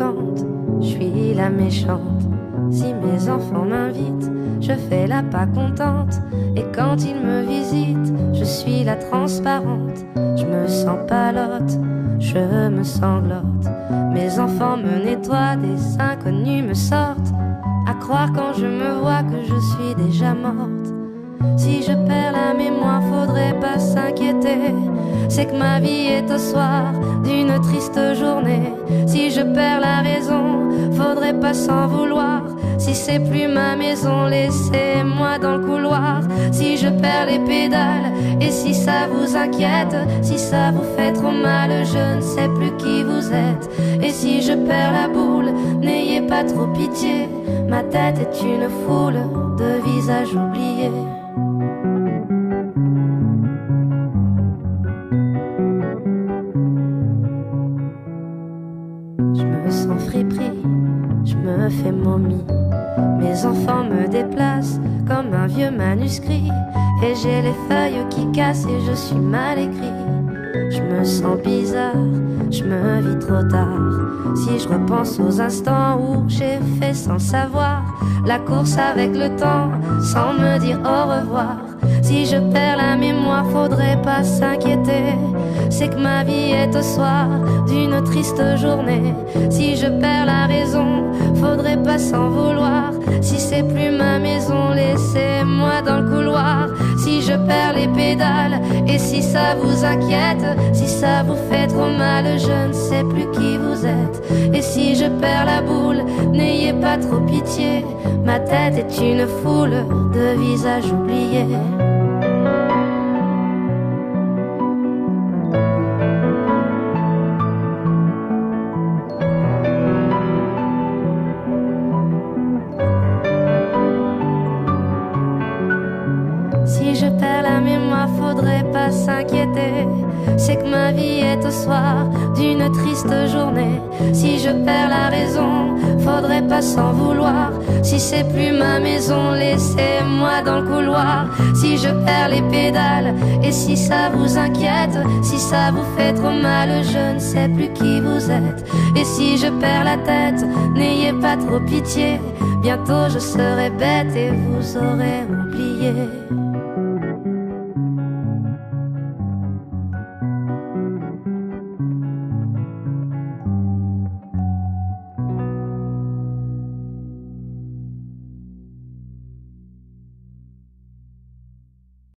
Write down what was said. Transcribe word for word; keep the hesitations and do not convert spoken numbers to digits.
arrogante, je suis la méchante. Si mes enfants m'invitent, je fais la pas contente. Et quand ils me visitent, je suis la transparente. Je me sens palote, je me sanglote. Mes enfants me nettoient, des inconnus me sortent. À croire quand je me vois que je suis déjà morte. Si je perds la mémoire, faudrait pas s'inquiéter. C'est que ma vie est au soir d'une triste journée. Si je perds la raison, faudrait pas s'en vouloir. Si c'est plus ma maison, laissez-moi dans le couloir. Si je perds les pédales, et si ça vous inquiète, si ça vous fait trop mal, je ne sais plus qui vous êtes. Et si je perds la boule, n'ayez pas trop pitié. Ma tête est une foule de visages oubliés. Je me sens friperie, je me fais momie. Mes enfants me déplacent comme un vieux manuscrit. Et j'ai les feuilles qui cassent et je suis mal écrit. Je me sens bizarre, je me vis trop tard. Si je repense aux instants où j'ai fait sans savoir la course avec le temps, sans me dire au revoir. Si je perds la mémoire, faudrait pas s'inquiéter. C'est que ma vie est au soir d'une triste journée. Si je perds la raison, faudrait pas s'en vouloir. Si c'est plus ma maison, laissez-moi dans le couloir. Si je perds les pédales, et si ça vous inquiète, si ça vous fait trop mal, je ne sais plus qui vous êtes. Et si je perds la boule, n'ayez pas trop pitié. Ma tête est une foule de visages oubliés. Si je perds la mémoire, faudrait pas s'inquiéter. C'est que ma vie est au soir d'une triste journée. Si je perds la raison, faudrait pas s'en vouloir. Si c'est plus ma maison, laissez-moi dans le couloir. Si je perds les pédales, et si ça vous inquiète, si ça vous fait trop mal, je ne sais plus qui vous êtes. Et si je perds la tête, n'ayez pas trop pitié. Bientôt je serai bête et vous aurez oublié.